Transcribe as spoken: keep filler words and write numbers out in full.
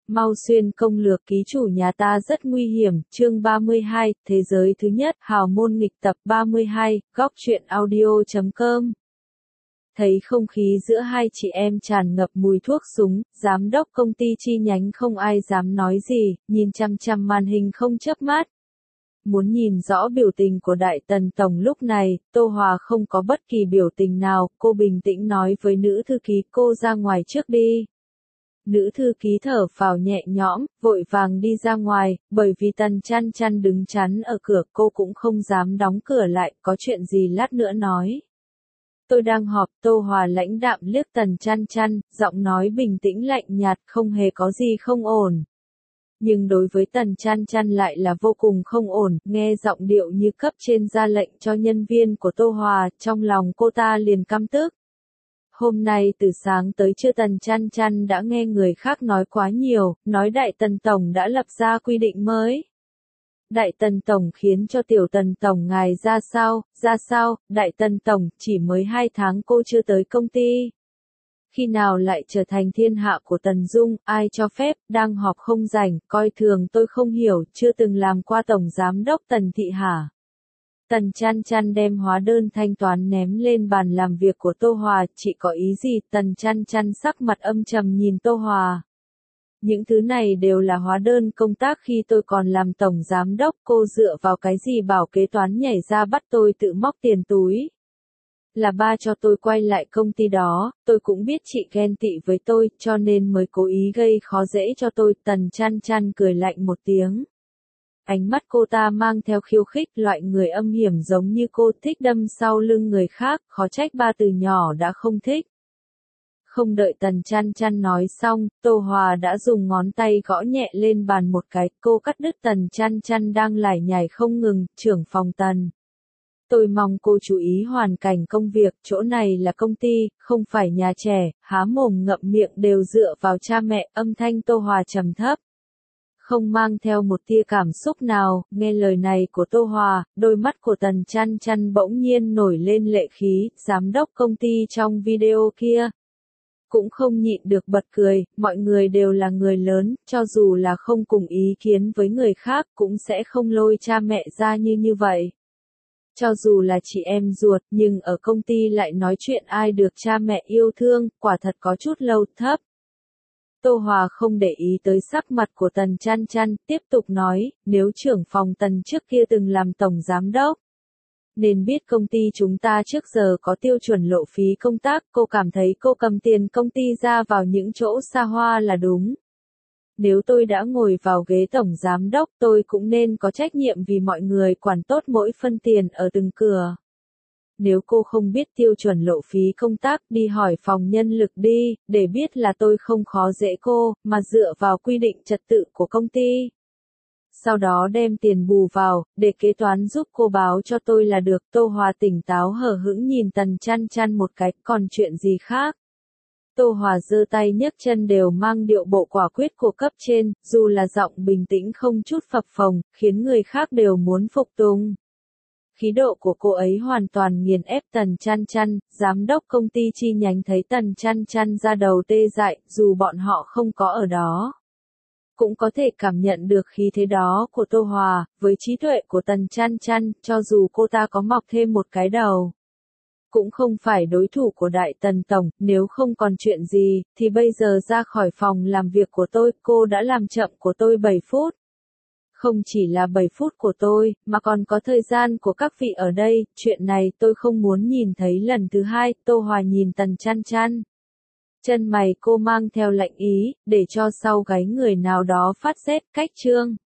Mau xuyên công lược ký chủ nhà ta rất nguy hiểm, chương ba mươi hai, thế giới thứ nhất, hào môn nghịch tập ba mươi hai, góc truyện audio chấm com. Thấy không khí giữa hai chị em tràn ngập mùi thuốc súng, giám đốc công ty chi nhánh không ai dám nói gì, nhìn chăm chăm màn hình không chớp mắt. Muốn nhìn rõ biểu tình của Đại Tần Tổng lúc này, Tô Hòa không có bất kỳ biểu tình nào, cô bình tĩnh nói với nữ thư ký cô ra ngoài trước đi. Nữ thư ký thở phào nhẹ nhõm, vội vàng đi ra ngoài, bởi vì Tần Chăn Chăn đứng chắn ở cửa cô cũng không dám đóng cửa lại, có chuyện gì lát nữa nói. Tôi đang họp, Tô Hòa lãnh đạm liếc Tần Chăn Chăn, giọng nói bình tĩnh lạnh nhạt, không hề có gì không ổn. Nhưng đối với Tần Chăn Chăn lại là vô cùng không ổn, nghe giọng điệu như cấp trên ra lệnh cho nhân viên của Tô Hòa, trong lòng cô ta liền căm tức. Hôm nay từ sáng tới trưa Tần Chăn Chăn đã nghe người khác nói quá nhiều, nói Đại Tần Tổng đã lập ra quy định mới. Đại Tần Tổng khiến cho Tiểu Tần Tổng ngài ra sao, ra sao, Đại Tần Tổng chỉ mới hai tháng cô chưa tới công ty. Khi nào lại trở thành thiên hạ của Tần Dung, ai cho phép, đang họp không rảnh, coi thường tôi không hiểu, chưa từng làm qua Tổng Giám đốc Tần Thị hả? Tần Chăn Chăn đem hóa đơn thanh toán ném lên bàn làm việc của Tô Hòa, chị có ý gì? Tần Chăn Chăn sắc mặt âm trầm nhìn Tô Hòa. Những thứ này đều là hóa đơn công tác khi tôi còn làm Tổng Giám đốc, cô dựa vào cái gì bảo kế toán nhảy ra bắt tôi tự móc tiền túi? Là ba cho tôi quay lại công ty đó, tôi cũng biết chị ghen tị với tôi, cho nên mới cố ý gây khó dễ cho tôi. Tần Chăn Chăn cười lạnh một tiếng. Ánh mắt cô ta mang theo khiêu khích, loại người âm hiểm giống như cô thích đâm sau lưng người khác, khó trách ba từ nhỏ đã không thích. Không đợi Tần Chăn Chăn nói xong, Tô Hòa đã dùng ngón tay gõ nhẹ lên bàn một cái, cô cắt đứt Tần Chăn Chăn đang lải nhải không ngừng, trưởng phòng Tần. Tôi mong cô chú ý hoàn cảnh công việc, chỗ này là công ty, không phải nhà trẻ, há mồm ngậm miệng đều dựa vào cha mẹ, âm thanh Tô Hòa trầm thấp. Không mang theo một tia cảm xúc nào, nghe lời này của Tô Hòa, đôi mắt của Tần Chăn Chăn bỗng nhiên nổi lên lệ khí, giám đốc công ty trong video kia. Cũng không nhịn được bật cười, mọi người đều là người lớn, cho dù là không cùng ý kiến với người khác cũng sẽ không lôi cha mẹ ra như như vậy. Cho dù là chị em ruột, nhưng ở công ty lại nói chuyện ai được cha mẹ yêu thương, quả thật có chút lâu thấp. Tô Hòa không để ý tới sắc mặt của Tần Chăn Chăn, tiếp tục nói, nếu trưởng phòng Tần trước kia từng làm tổng giám đốc, nên biết công ty chúng ta trước giờ có tiêu chuẩn lộ phí công tác, cô cảm thấy cô cầm tiền công ty ra vào những chỗ xa hoa là đúng. Nếu tôi đã ngồi vào ghế tổng giám đốc, tôi cũng nên có trách nhiệm vì mọi người quản tốt mỗi phân tiền ở từng cửa. Nếu cô không biết tiêu chuẩn lộ phí công tác, đi hỏi phòng nhân lực đi, để biết là tôi không khó dễ cô, mà dựa vào quy định trật tự của công ty. Sau đó đem tiền bù vào, để kế toán giúp cô báo cho tôi là được. Tô Hòa tỉnh táo hờ hững nhìn Tần Chăn Chăn một cái, còn chuyện gì khác? Tô Hòa giơ tay nhấc chân đều mang điệu bộ quả quyết của cấp trên, dù là giọng bình tĩnh không chút phập phồng, khiến người khác đều muốn phục tùng. Khí độ của cô ấy hoàn toàn nghiền ép Tần Chăn Chăn, giám đốc công ty chi nhánh thấy Tần Chăn Chăn ra đầu tê dại, dù bọn họ không có ở đó. Cũng có thể cảm nhận được khí thế đó của Tô Hòa, với trí tuệ của Tần Chăn Chăn, cho dù cô ta có mọc thêm một cái đầu. Cũng không phải đối thủ của Đại Tần Tổng, nếu không còn chuyện gì, thì bây giờ ra khỏi phòng làm việc của tôi, cô đã làm chậm của tôi bảy phút. Không chỉ là bảy phút của tôi, mà còn có thời gian của các vị ở đây, chuyện này tôi không muốn nhìn thấy lần thứ hai. Tô Hòa nhìn Tần Chăn Chăn. Chân mày cô mang theo lạnh ý, để cho sau gáy người nào đó phát rét, cách chương.